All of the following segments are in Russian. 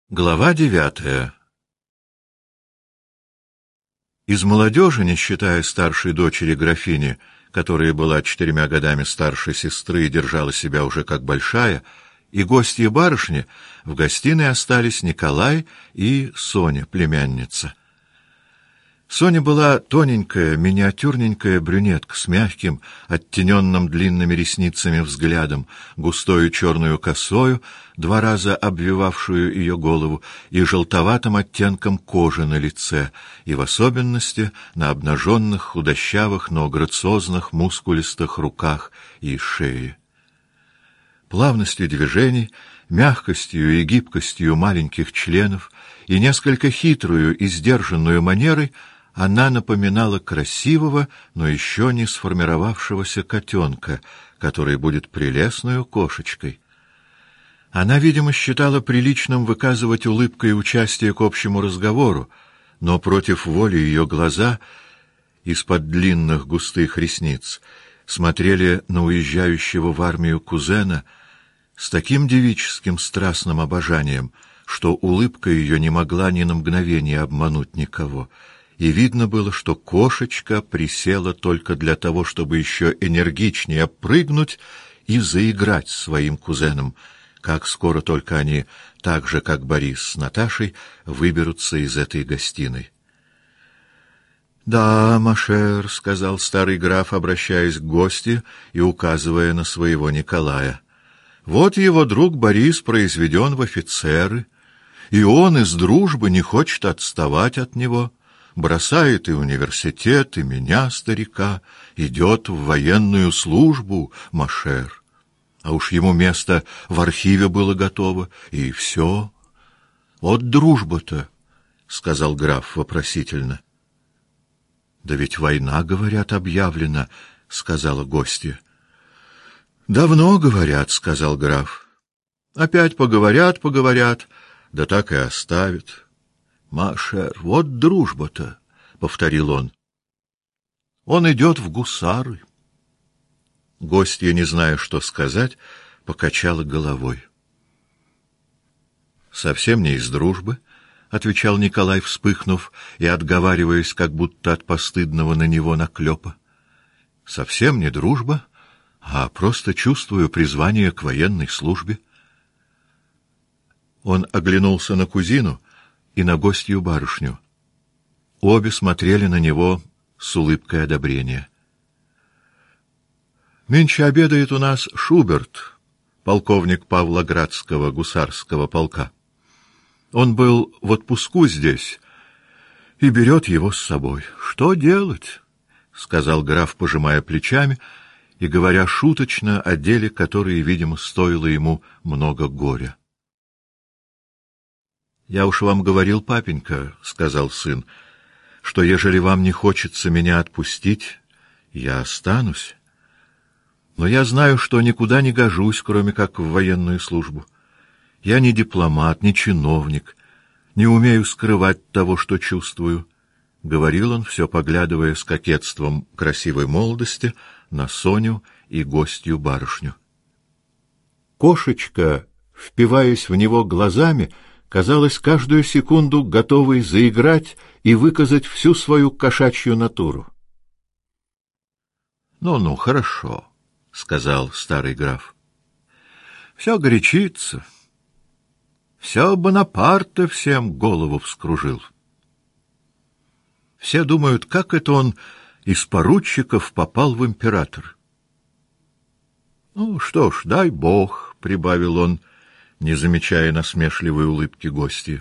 Глава 9. Из молодежи, не считая старшей дочери графини, которая была 4 годами старше сестры и держала себя уже как большая, и гостья барышни, в гостиной остались Николай и Соня, племянница. Соня была тоненькая, миниатюрненькая брюнетка с мягким, оттененным длинными ресницами взглядом, густою черную косою, 2 раза обвивавшую ее голову, и желтоватым оттенком кожи на лице, и в особенности на обнаженных, худощавых, но грациозных, мускулистых руках и шее. Плавностью движений, мягкостью и гибкостью маленьких членов и несколько хитрую и сдержанную манерой она напоминала красивого, но еще не сформировавшегося котенка, который будет прелестную кошечкой. Она, видимо, считала приличным выказывать улыбкой участие к общему разговору, но против воли ее глаза из-под длинных густых ресниц смотрели на уезжающего в армию кузена с таким девическим страстным обожанием, что улыбка ее не могла ни на мгновение обмануть никого, и видно было, что кошечка присела только для того, чтобы еще энергичнее прыгнуть и заиграть с своим кузеном, как скоро только они, так же как Борис с Наташей, выберутся из этой гостиной. «Да, Машер», — сказал старый граф, обращаясь к гости и указывая на своего Николая, — «вот его друг Борис произведен в офицеры, и он из дружбы не хочет отставать от него, бросает и университет, и меня, старика, идет в военную службу, Машер. А уж ему место в архиве было готово, и все. Вот дружба-то», — сказал граф вопросительно. «Да ведь война, говорят, объявлена», — сказала гостья. «Давно говорят», — сказал граф. «Опять поговорят, да так и оставят». «Машер, вот дружба-то», — повторил он. «Он идет в гусары». Гостья, не зная, что сказать, покачала головой. «Совсем не из дружбы», — отвечал Николай, вспыхнув и отговариваясь, как будто от постыдного на него наклепа. «Совсем не дружба, а просто чувствую призвание к военной службе». Он оглянулся на кузину и на гостью барышню. Обе смотрели на него с улыбкой одобрения. «Нынче обедает у нас Шуберт, полковник Павлоградского гусарского полка. Он был в отпуску здесь и берет его с собой. Что делать?» — сказал граф, пожимая плечами и говоря шуточно о деле, которое, видимо, стоило ему много горя. «Я уж вам говорил, папенька, — сказал сын, — что ежели вам не хочется меня отпустить, я останусь. Но я знаю, что никуда не гожусь, кроме как в военную службу. Я не дипломат, не чиновник, не умею скрывать того, что чувствую», — говорил он, все поглядывая с кокетством красивой молодости на Соню и гостью барышню. Кошечка, впиваясь в него глазами, казалось, каждую секунду готовой заиграть и выказать всю свою кошачью натуру. «Ну, хорошо», — сказал старый граф. «Все горячится. Все Бонапарта всем голову вскружил. Все думают, как это он из поручиков попал в император. Ну, что ж, дай бог», — прибавил он, не замечая насмешливой улыбки гостя.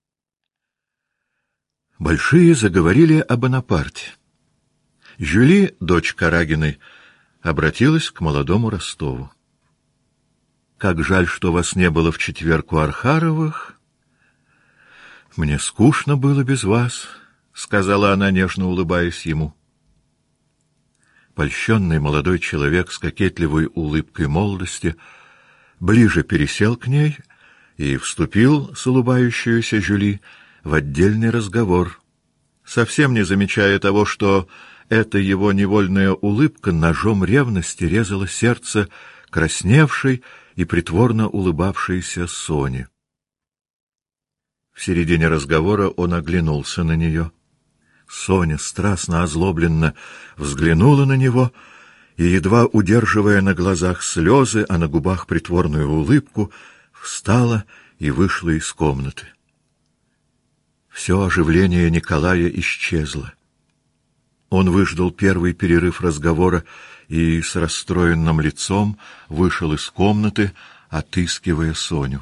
Большие заговорили о Бонапарте. Жюли, дочь Карагиной, обратилась к молодому Ростову. «Как жаль, что вас не было в четверг у Архаровых. Мне скучно было без вас», — сказала она, нежно улыбаясь ему. Польщенный молодой человек с кокетливой улыбкой молодости ближе пересел к ней и вступил с улыбающейся Жюли в отдельный разговор, совсем не замечая того, что эта его невольная улыбка ножом ревности резала сердце красневшей и притворно улыбавшейся Сони. В середине разговора он оглянулся на нее. Соня, страстно озлобленно, взглянула на него и, едва удерживая на глазах слезы, а на губах притворную улыбку, встала и вышла из комнаты. Все оживление Николая исчезло. Он выждал первый перерыв разговора и с расстроенным лицом вышел из комнаты, отыскивая Соню.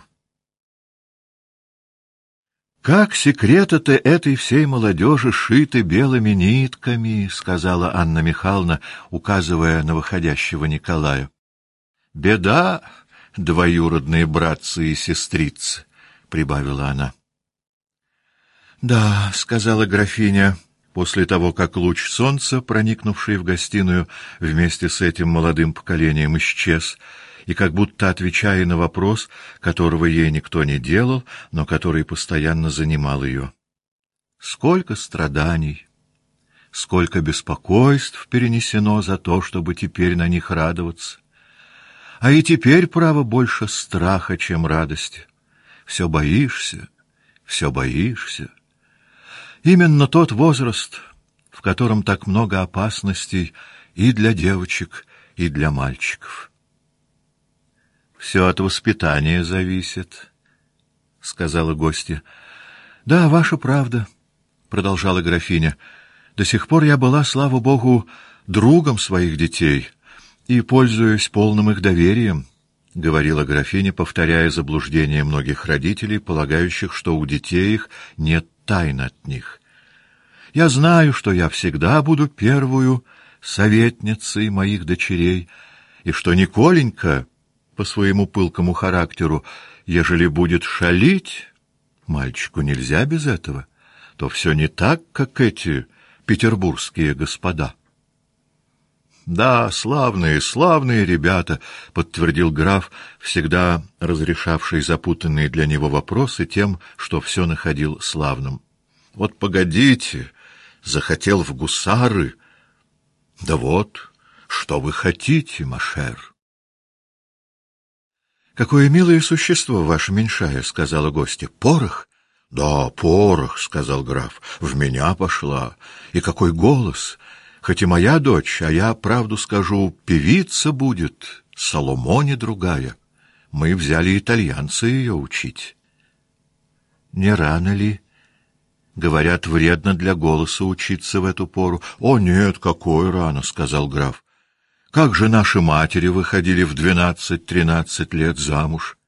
«Как секреты-то этой всей молодежи шиты белыми нитками», — сказала Анна Михайловна, указывая на выходящего Николая. «Беда, двоюродные братцы и сестрицы», — прибавила она. «Да», — сказала графиня, после того, как луч солнца, проникнувший в гостиную, вместе с этим молодым поколением исчез, и как будто отвечая на вопрос, которого ей никто не делал, но который постоянно занимал ее. Сколько страданий, сколько беспокойств перенесено за то, чтобы теперь на них радоваться. А и теперь, право, больше страха, чем радости. Все боишься, все боишься. Именно тот возраст, в котором так много опасностей и для девочек, и для мальчиков. «Все от воспитания зависит», — сказала гостья. «Да, ваша правда», — продолжала графиня. «До сих пор я была, слава богу, другом своих детей и пользуюсь полным их доверием», — говорила графиня, повторяя заблуждение многих родителей, полагающих, что у детей их нет тайн от них. «Я знаю, что я всегда буду первую советницей моих дочерей, и что Николенька по своему пылкому характеру, ежели будет шалить, мальчику нельзя без этого, то все не так, как эти петербургские господа». «Да, славные, славные ребята», — подтвердил граф, всегда разрешавший запутанные для него вопросы тем, что все находил славным. «Вот погодите, захотел в гусары. Да вот, что вы хотите, машер?» «Какое милое существо ваше меньшая», — сказала гостья. «Порох?» «Да, порох», — сказал граф, — «в меня пошла. И какой голос! Хоть и моя дочь, а я, правду скажу, певица будет, Соломоне другая. Мы взяли итальянца ее учить». «Не рано ли?» «Говорят, вредно для голоса учиться в эту пору». «О, нет, какой рано», — сказал граф. «Как же наши матери выходили в 12-13 лет замуж?»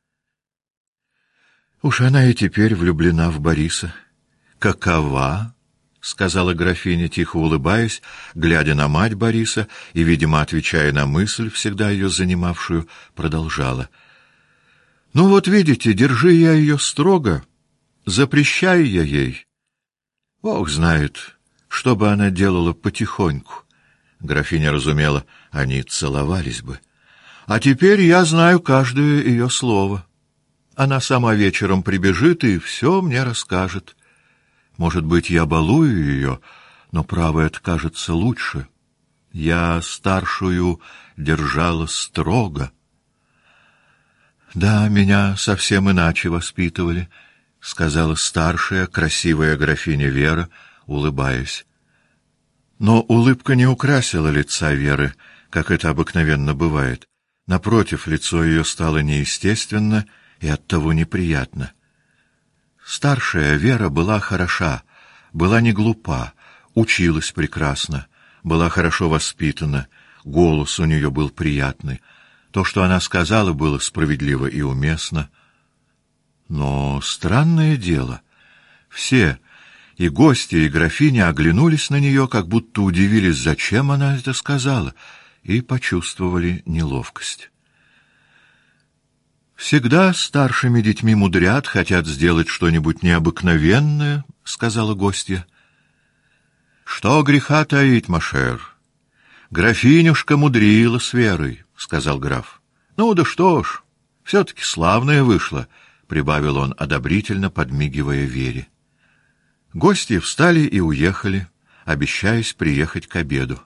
«Уж она и теперь влюблена в Бориса». «Какова?» — сказала графиня, тихо улыбаясь, глядя на мать Бориса и, видимо, отвечая на мысль, всегда ее занимавшую, продолжала. «Ну вот видите, держи я ее строго, запрещаю я ей. Бог знает, что бы она делала потихоньку». Графиня разумела, они целовались бы. «А теперь я знаю каждое ее слово. Она сама вечером прибежит и все мне расскажет. Может быть, я балую ее, но, право, это кажется лучше. Я старшую держала строго». «Да, меня совсем иначе воспитывали», — сказала старшая, красивая графиня Вера, улыбаясь. Но улыбка не украсила лица Веры, как это обыкновенно бывает. Напротив, лицо ее стало неестественно и оттого неприятно. Старшая Вера была хороша, была не глупа, училась прекрасно, была хорошо воспитана, голос у нее был приятный. То, что она сказала, было справедливо и уместно. Но странное дело, все, и гости, и графиня, оглянулись на нее, как будто удивились, зачем она это сказала, и почувствовали неловкость. «Всегда старшими детьми мудрят, хотят сделать что-нибудь необыкновенное», — сказала гостья. «Что греха таить, машер? Графинюшка мудрила с Верой», — сказал граф. «Ну да что ж, все-таки славная вышла», — прибавил он, одобрительно подмигивая Вере. Гости встали и уехали, обещаясь приехать к обеду.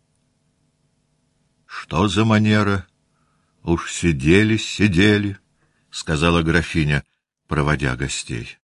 «Что за манера? Уж сидели, — сказала графиня, проводя гостей.